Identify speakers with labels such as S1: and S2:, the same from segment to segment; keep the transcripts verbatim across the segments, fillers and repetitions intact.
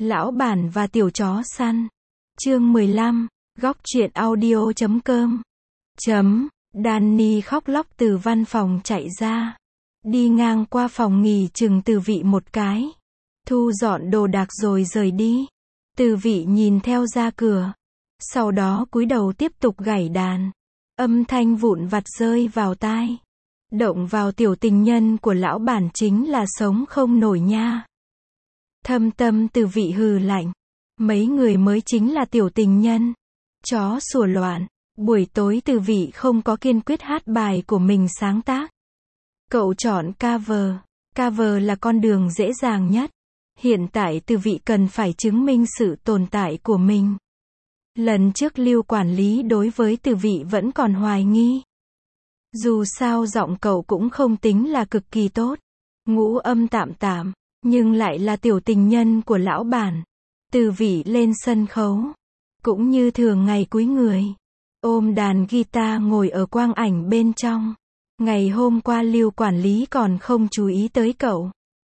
S1: Lão bản và tiểu chó săn. Chương mười lăm, góc truyện audio chấm com. Chấm, Danny khóc lóc từ văn phòng chạy ra. Đi ngang qua phòng nghỉ chừng Từ Vị một cái. Thu dọn đồ đạc rồi rời đi. Từ Vị nhìn theo ra cửa. Sau đó cúi đầu tiếp tục gảy đàn. Âm thanh vụn vặt rơi vào tai. Động vào tiểu tình nhân của lão bản chính là sống không nổi nha. Thâm tâm Từ Vị hừ lạnh. Mấy người mới chính là tiểu tình nhân. Chó sủa loạn. Buổi tối Từ Vị không có kiên quyết hát bài của mình sáng tác. Cậu chọn cover. Cover là con đường dễ dàng nhất. Hiện tại Từ Vị cần phải chứng minh sự tồn tại của mình. Lần trước Lưu quản lý đối với Từ Vị vẫn còn hoài nghi. Dù sao giọng cậu cũng không tính là cực kỳ tốt. Ngũ âm tạm tạm, nhưng lại là tiểu tình nhân của lão bản. Từ Vị lên sân khấu. Cũng như thường ngày cúi người. Ôm đàn guitar ngồi ở quang ảnh bên trong. Ngày hôm qua Lưu quản lý còn không chú ý tới cậu.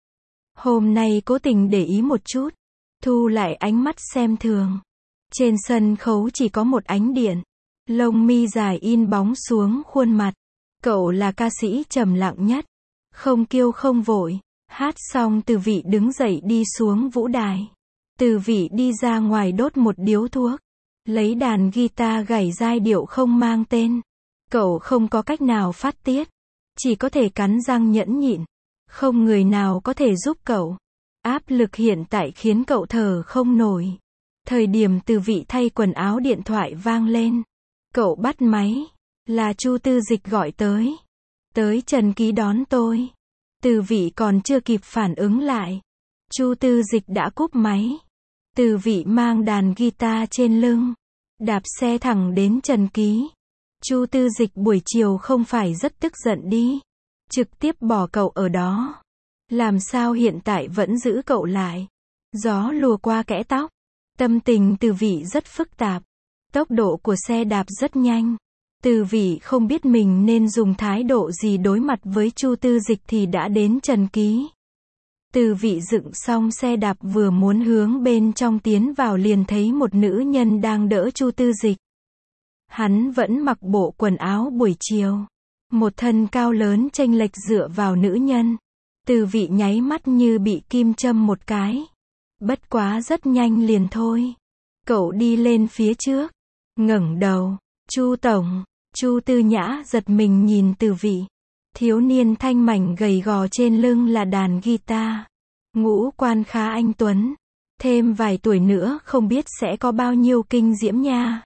S1: Hôm nay cố tình để ý một chút. Thu lại ánh mắt xem thường. Trên sân khấu chỉ có một ánh điện. Lông mi dài in bóng xuống khuôn mặt. Cậu là ca sĩ trầm lặng nhất. Không kiêu không vội. Hát xong Từ Vị đứng dậy đi xuống vũ đài. Từ Vị đi ra ngoài đốt một điếu thuốc. Lấy đàn guitar gảy giai điệu không mang tên. Cậu không có cách nào phát tiết. Chỉ có thể cắn răng nhẫn nhịn. Không người nào có thể giúp cậu. Áp lực hiện tại khiến cậu thở không nổi. Thời điểm Từ Vị thay quần áo điện thoại vang lên. Cậu bắt máy. Là Chu Tư Dịch gọi tới. Tới Trần Ký đón tôi. Từ Vị còn chưa kịp phản ứng lại. Chu Tư Dịch đã cúp máy. Từ Vị mang đàn guitar trên lưng. Đạp xe thẳng đến Trần Ký. Chu Tư Dịch buổi chiều không phải rất tức giận đi. Trực tiếp bỏ cậu ở đó. Làm sao hiện tại vẫn giữ cậu lại. Gió lùa qua kẽ tóc. Tâm tình Từ Vị rất phức tạp. Tốc độ của xe đạp rất nhanh. Từ Vị không biết mình nên dùng thái độ gì đối mặt với Chu Tư Dịch thì đã đến Trần Ký. Từ Vị dựng xong xe đạp vừa muốn hướng bên trong tiến vào liền thấy một nữ nhân đang đỡ Chu Tư Dịch. Hắn vẫn mặc bộ quần áo buổi chiều. Một thân cao lớn chênh lệch dựa vào nữ nhân. Từ Vị nháy mắt như bị kim châm một cái. Bất quá rất nhanh liền thôi. Cậu đi lên phía trước. Ngẩng đầu. Chu tổng. Chu Tư Nhã giật mình nhìn Từ Vị. Thiếu niên thanh mảnh gầy gò trên lưng là đàn guitar. Ngũ quan khá anh tuấn. Thêm vài tuổi nữa không biết sẽ có bao nhiêu kinh diễm nha.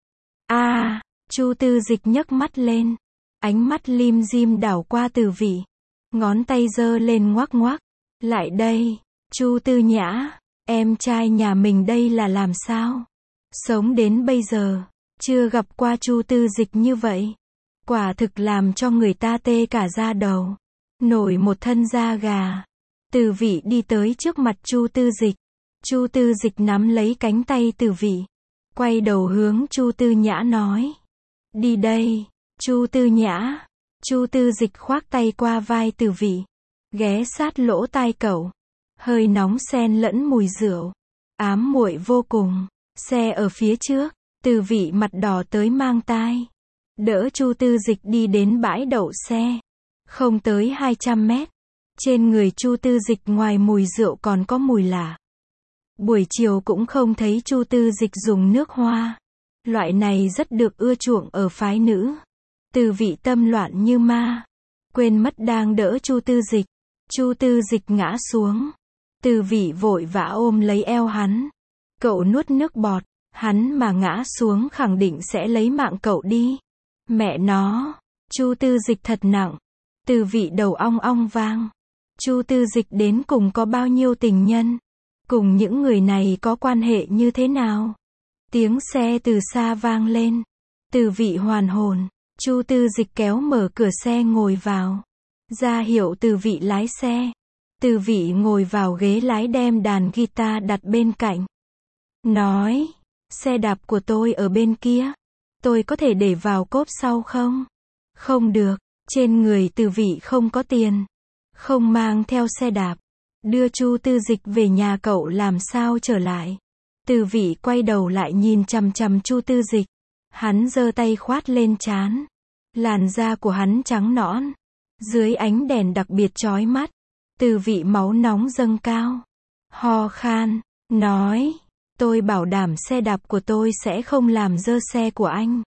S1: A, à, Chu Tư Dịch nhấc mắt lên. Ánh mắt lim dim đảo qua Từ Vị. Ngón tay giơ lên ngoắc ngoắc. Lại đây, Chu Tư Nhã, em trai nhà mình đây là làm sao? Sống đến bây giờ, chưa gặp qua Chu Tư Dịch như vậy. Quả thực làm cho người ta tê cả da đầu. Nổi một thân da gà. Từ Vị đi tới trước mặt Chu Tư Dịch. Chu Tư Dịch nắm lấy cánh tay Từ Vị. Quay đầu hướng Chu Tư Nhã nói. Đi đây, Chu Tư Nhã. Chu Tư Dịch khoác tay qua vai Từ Vị. Ghé sát lỗ tai cậu. Hơi nóng xen lẫn mùi rượu. Ám muội vô cùng. Xe ở phía trước. Từ Vị mặt đỏ tới mang tai. Đỡ Chu Tư Dịch đi đến bãi đậu xe. Không tới hai trăm mét. Trên người Chu Tư Dịch ngoài mùi rượu còn có mùi lạ. Buổi chiều cũng không thấy Chu Tư Dịch dùng nước hoa. Loại này rất được ưa chuộng ở phái nữ. Từ Vị tâm loạn như ma. Quên mất đang đỡ Chu Tư Dịch. Chu Tư Dịch ngã xuống. Từ Vị vội vã ôm lấy eo hắn. Cậu nuốt nước bọt. Hắn mà ngã xuống khẳng định sẽ lấy mạng cậu đi. Mẹ nó. Chu Tư Dịch thật nặng. Từ Vị đầu ong ong vang. Chu Tư Dịch đến cùng có bao nhiêu tình nhân? Cùng những người này có quan hệ như thế nào? Tiếng xe từ xa vang lên. Từ Vị hoàn hồn. Chu Tư Dịch kéo mở cửa xe ngồi vào. Ra hiệu Từ Vị lái xe. Từ Vị ngồi vào ghế lái đem đàn guitar đặt bên cạnh. Nói. Xe đạp của tôi ở bên kia. Tôi có thể để vào cốp sau không? Không được. Trên người Từ Vị không có tiền. Không mang theo xe đạp. Đưa Chu Tư Dịch về nhà cậu làm sao trở lại? Từ Vị quay đầu lại nhìn chằm chằm Chu Tư Dịch. Hắn giơ tay khoát lên trán. Làn da của hắn trắng nõn. Dưới ánh đèn đặc biệt chói mắt. Từ Vị máu nóng dâng cao. Ho khan, nói. Tôi bảo đảm xe đạp của tôi sẽ không làm dơ xe của anh.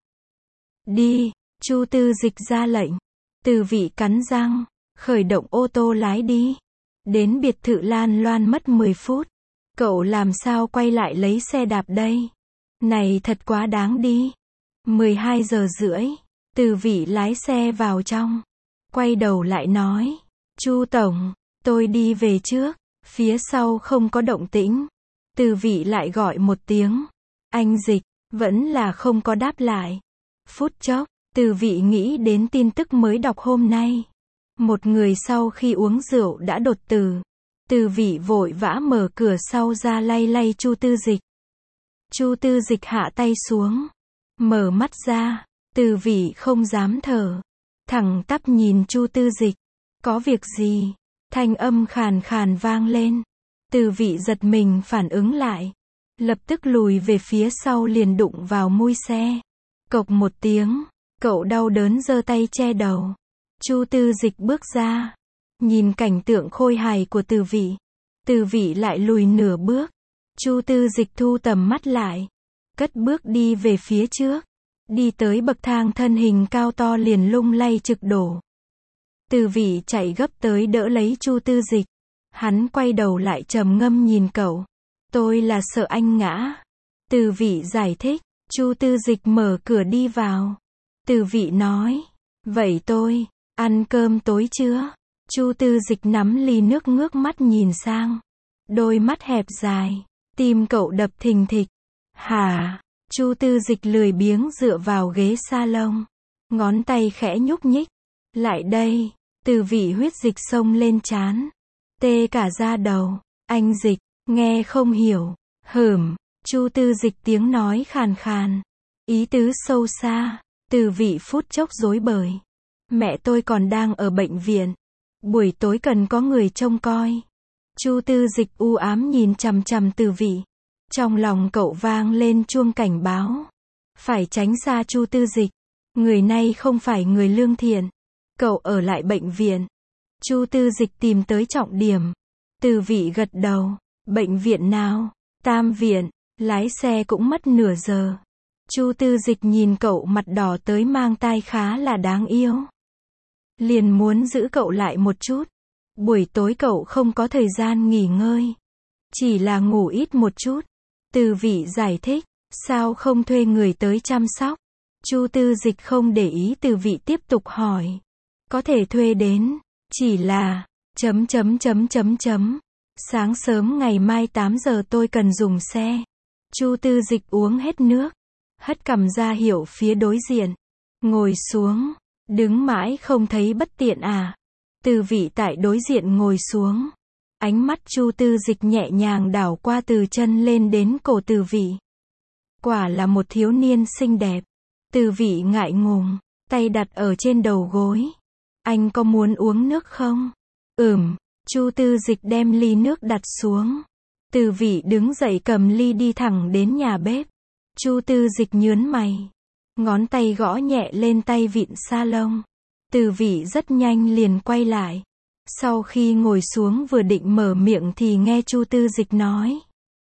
S1: Đi, Chu Tư Dịch ra lệnh. Từ Vị cắn răng, khởi động ô tô lái đi. Đến biệt thự Lan Loan mất mười phút. Cậu làm sao quay lại lấy xe đạp đây? Này thật quá đáng đi. mười hai giờ rưỡi, Từ Vị lái xe vào trong. Quay đầu lại nói. Chu Tổng, tôi đi về trước. Phía sau không có động tĩnh. Từ Vị lại gọi một tiếng. Anh Dịch, vẫn là không có đáp lại. Phút chốc, Từ Vị nghĩ đến tin tức mới đọc hôm nay. Một người sau khi uống rượu đã đột tử. Từ Vị vội vã mở cửa sau ra lay lay Chu Tư Dịch. Chu Tư Dịch hạ tay xuống. Mở mắt ra. Từ Vị không dám thở. Thẳng tắp nhìn Chu Tư Dịch. Có việc gì? Thanh âm khàn khàn vang lên. Từ Vị giật mình phản ứng lại. Lập tức lùi về phía sau liền đụng vào mui xe. Cộc một tiếng. Cậu đau đớn giơ tay che đầu. Chu Tư Dịch bước ra. Nhìn cảnh tượng khôi hài của Từ Vị. Từ Vị lại lùi nửa bước. Chu Tư Dịch thu tầm mắt lại. Cất bước đi về phía trước. Đi tới bậc thang thân hình cao to liền lung lay trực đổ. Từ Vị chạy gấp tới đỡ lấy Chu Tư Dịch. Hắn quay đầu lại trầm ngâm nhìn cậu. Tôi là sợ anh ngã. Từ Vị giải thích. Chu Tư Dịch mở cửa đi vào. Từ Vị nói. Vậy tôi, ăn cơm tối chưa? Chu Tư Dịch nắm ly nước ngước mắt nhìn sang. Đôi mắt hẹp dài. Tim cậu đập thình thịch. Hả? Chu Tư Dịch lười biếng dựa vào ghế salon. Ngón tay khẽ nhúc nhích. Lại đây. Từ Vị huyết dịch xông lên trán. Tê cả da đầu. Anh Dịch, nghe không hiểu. Hửm. Chu Tư Dịch tiếng nói khàn khàn. Ý tứ sâu xa. Từ Vị phút chốc rối bời. Mẹ tôi còn đang ở bệnh viện. Buổi tối cần có người trông coi. Chu Tư Dịch u ám nhìn chằm chằm Từ Vị. Trong lòng cậu vang lên chuông cảnh báo. Phải tránh xa Chu Tư Dịch. Người này không phải người lương thiện. Cậu ở lại bệnh viện. Chu Tư Dịch tìm tới trọng điểm. Từ Vị gật đầu. Bệnh viện nào? Tam viện. Lái xe cũng mất nửa giờ. Chu Tư Dịch nhìn cậu mặt đỏ tới mang tai khá là đáng yêu. Liền muốn giữ cậu lại một chút. Buổi tối cậu không có thời gian nghỉ ngơi. Chỉ là ngủ ít một chút. Từ Vị giải thích. Sao không thuê người tới chăm sóc? Chu Tư Dịch không để ý Từ Vị tiếp tục hỏi. Có thể thuê đến. Chỉ là. Chấm chấm chấm chấm chấm. Sáng sớm ngày mai tám giờ tôi cần dùng xe. Chu Tư Dịch uống hết nước. Hất cằm ra hiệu phía đối diện. Ngồi xuống. Đứng mãi không thấy bất tiện à? Từ Vị tại đối diện ngồi xuống. Ánh mắt Chu Tư Dịch nhẹ nhàng đảo qua từ chân lên đến cổ Từ Vị. Quả là một thiếu niên xinh đẹp. Từ Vị ngại ngùng. Tay đặt ở trên đầu gối. Anh có muốn uống nước không? Ừm. Chu Tư Dịch đem ly nước đặt xuống. Từ Vị đứng dậy cầm ly đi thẳng đến nhà bếp. Chu Tư Dịch nhớn mày. Ngón tay gõ nhẹ lên tay vịn salon. Từ Vị rất nhanh liền quay lại. Sau khi ngồi xuống vừa định mở miệng thì nghe Chu Tư Dịch nói.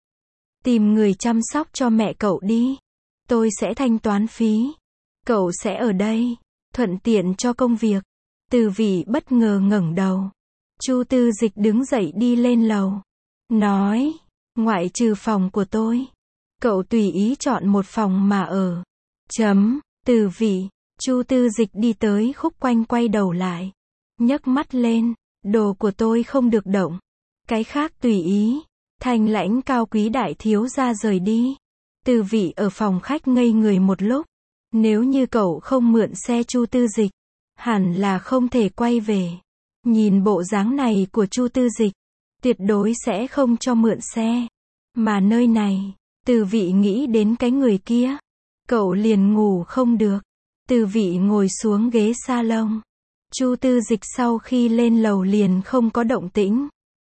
S1: Tìm người chăm sóc cho mẹ cậu đi. Tôi sẽ thanh toán phí. Cậu sẽ ở đây. Thuận tiện cho công việc. Từ Vị bất ngờ ngẩng đầu. Chu Tư Dịch đứng dậy đi lên lầu. Nói. Ngoại trừ phòng của tôi. Cậu tùy ý chọn một phòng mà ở. Chấm. Từ Vị. Chu Tư Dịch đi tới khúc quanh quay đầu lại. Nhấc mắt lên. Đồ của tôi không được động. Cái khác tùy ý. Thanh lãnh cao quý đại thiếu gia rời đi. Từ Vị ở phòng khách ngây người một lúc. Nếu như cậu không mượn xe Chu Tư Dịch, hẳn là không thể quay về. Nhìn bộ dáng này của Chu Tư Dịch, tuyệt đối sẽ không cho mượn xe. Mà nơi này, Từ Vị nghĩ đến cái người kia. Cậu liền ngủ không được. Từ Vị ngồi xuống ghế salon. Chu Tư Dịch sau khi lên lầu liền không có động tĩnh.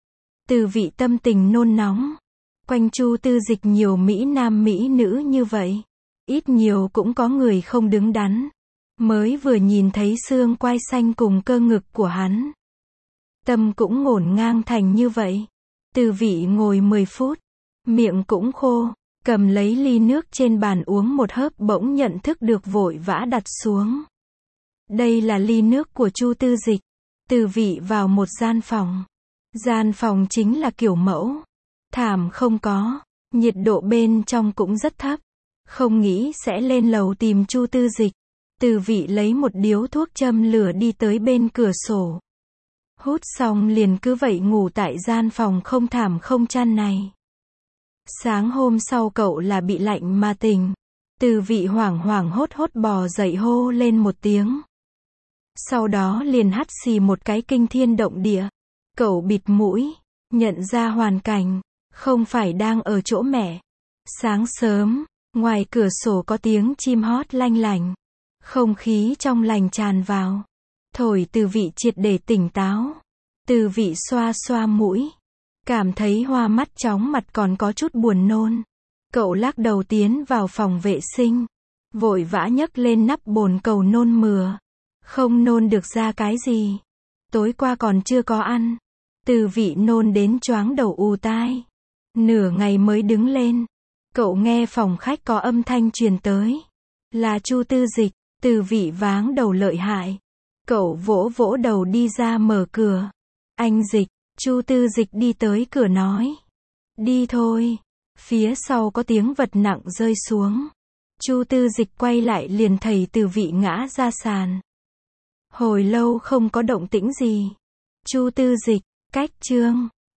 S1: Từ vị tâm tình nôn nóng. Quanh Chu Tư Dịch nhiều mỹ nam mỹ nữ như vậy. Ít nhiều cũng có người không đứng đắn. Mới vừa nhìn thấy xương quai xanh cùng cơ ngực của hắn. Tâm cũng ngổn ngang thành như vậy. Từ vị ngồi mười phút. Miệng cũng khô. Cầm lấy ly nước trên bàn uống một hớp bỗng nhận thức được vội vã đặt xuống. Đây là ly nước của Chu Tư Dịch. Từ vị vào một gian phòng. Gian phòng chính là kiểu mẫu. Thảm không có. Nhiệt độ bên trong cũng rất thấp. Không nghĩ sẽ lên lầu tìm Chu Tư Dịch. Từ vị lấy một điếu thuốc châm lửa đi tới bên cửa sổ. Hút xong liền cứ vậy ngủ tại gian phòng không thảm không chăn này. Sáng hôm sau cậu là bị lạnh mà tỉnh. Từ vị hoảng hoảng hốt hốt bò dậy hô lên một tiếng. Sau đó liền hắt xì một cái kinh thiên động địa. Cậu bịt mũi, nhận ra hoàn cảnh, không phải đang ở chỗ mẹ. Sáng sớm, ngoài cửa sổ có tiếng chim hót lanh lành. Không khí trong lành tràn vào. Thổi từ vị triệt để tỉnh táo. Từ vị xoa xoa mũi. Cảm thấy hoa mắt chóng mặt còn có chút buồn nôn. Cậu lắc đầu tiến vào phòng vệ sinh. Vội vã nhấc lên nắp bồn cầu nôn mửa. Không nôn được ra cái gì. Tối qua còn chưa có ăn. Từ vị nôn đến choáng đầu ù tai. Nửa ngày mới đứng lên. Cậu nghe phòng khách có âm thanh truyền tới. Là Chu Tư Dịch. Từ vị váng đầu lợi hại. Cậu vỗ vỗ đầu đi ra mở cửa. Anh Dịch. Chu Tư Dịch đi tới cửa nói. Đi thôi. Phía sau có tiếng vật nặng rơi xuống. Chu Tư Dịch quay lại liền thấy từ vị ngã ra sàn. Hồi lâu không có động tĩnh gì. Chu Tư Dịch, cách chương.